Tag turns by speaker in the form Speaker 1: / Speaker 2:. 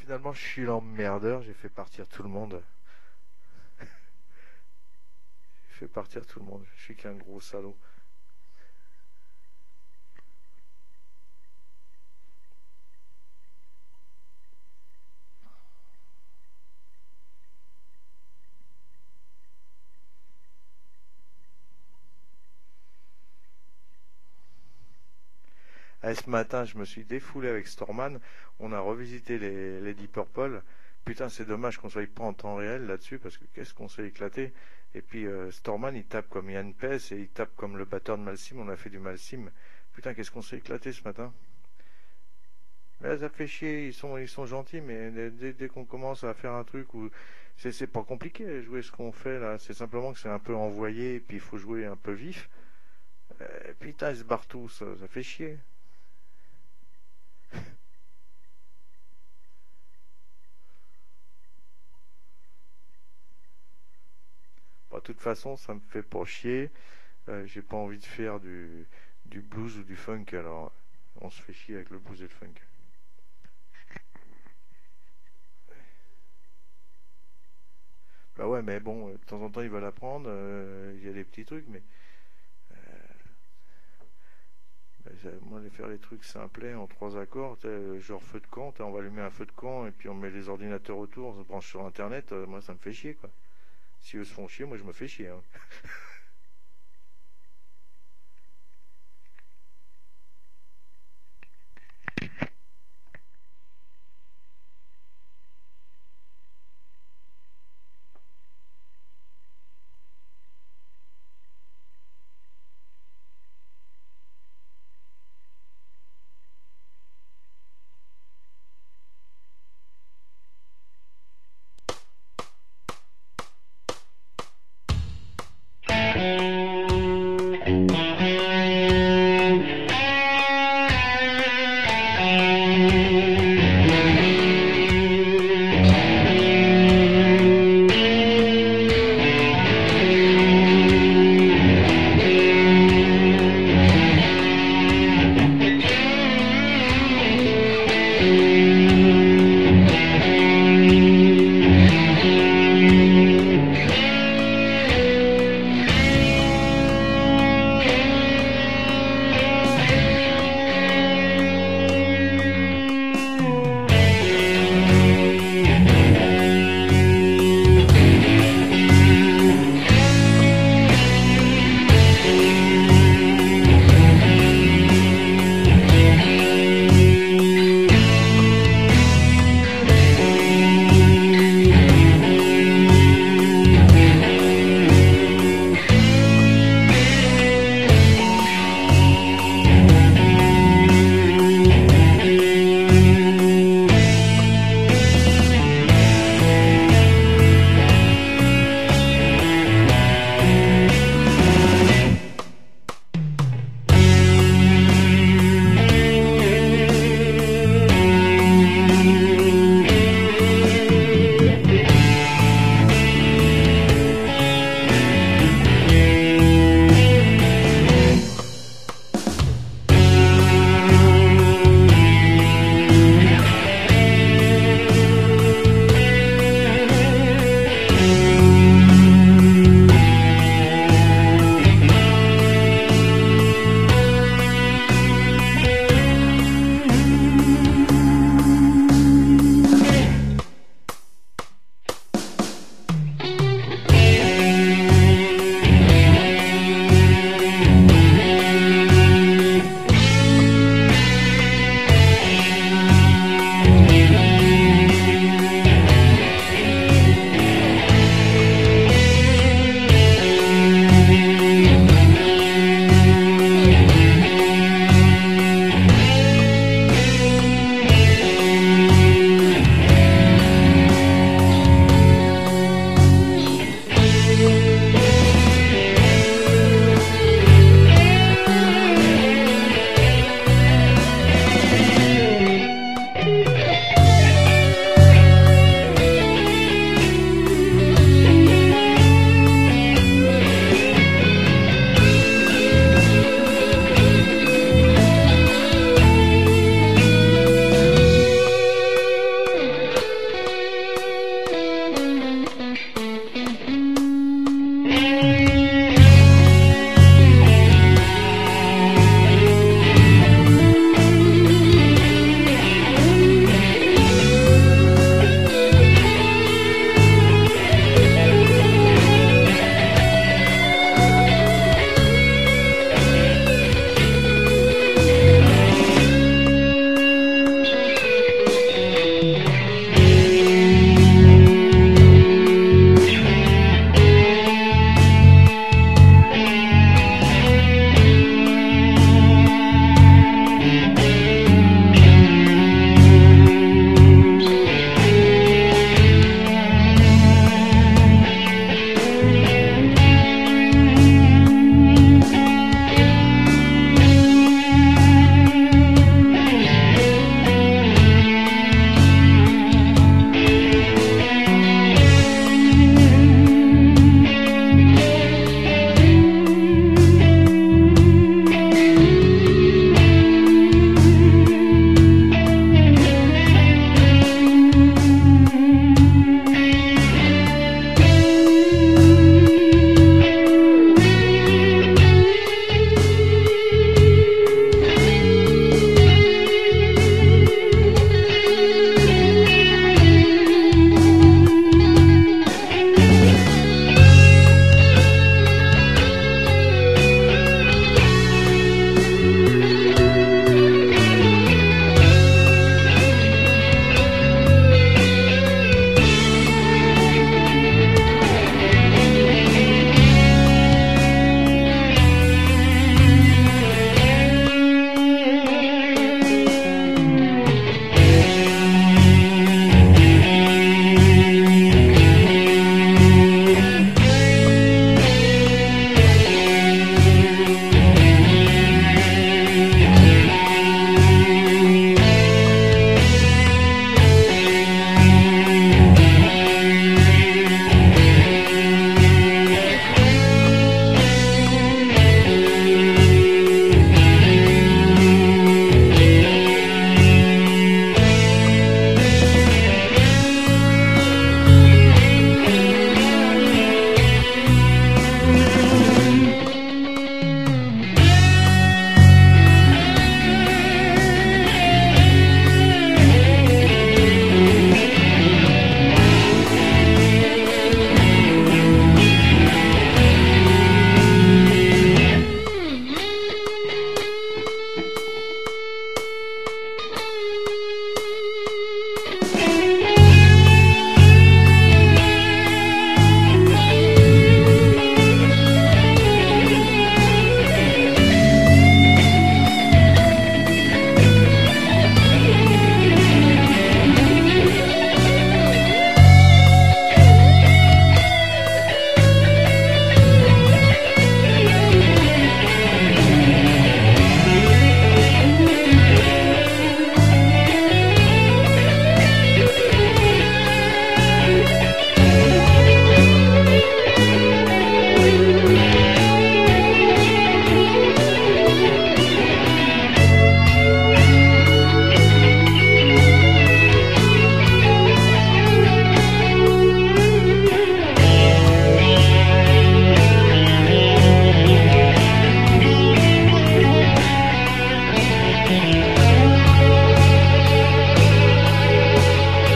Speaker 1: finalement, je suis l'emmerdeur, j'ai fait partir tout le monde. J'ai fait partir tout le monde, je suis qu'un gros salaud. Ah, ce matin, je me suis défoulé avec Storman. On a revisité les Deep Purple. Putain, c'est dommage qu'on soit pas en temps réel là-dessus parce que qu'est-ce qu'on s'est éclaté. Et puis Storman, il tape comme Yann Pes et il tape comme le batteur de Malsim. On a fait du Malsim. Putain, qu'est-ce qu'on s'est éclaté ce matin. Mais là, ça fait chier. Ils sont gentils, mais dès qu'on commence à faire un truc où c'est pas compliqué à jouer ce qu'on fait là. C'est simplement que c'est un peu envoyé et puis il faut jouer un peu vif. Putain, ils se barrent tous. Ça fait chier. Bah, de toute façon, ça me fait pas chier. J'ai pas envie de faire du blues ou du funk, alors on se fait chier avec le blues et le funk. Bah ouais, mais bon, de temps en temps ils veulent apprendre, il y a des petits trucs, mais moi, les faire les trucs simplets en trois accords, genre feu de camp, on va allumer un feu de camp et puis on met les ordinateurs autour, on se branche sur internet, moi ça me fait chier quoi. Si eux se font chier, moi je me fais chier, hein.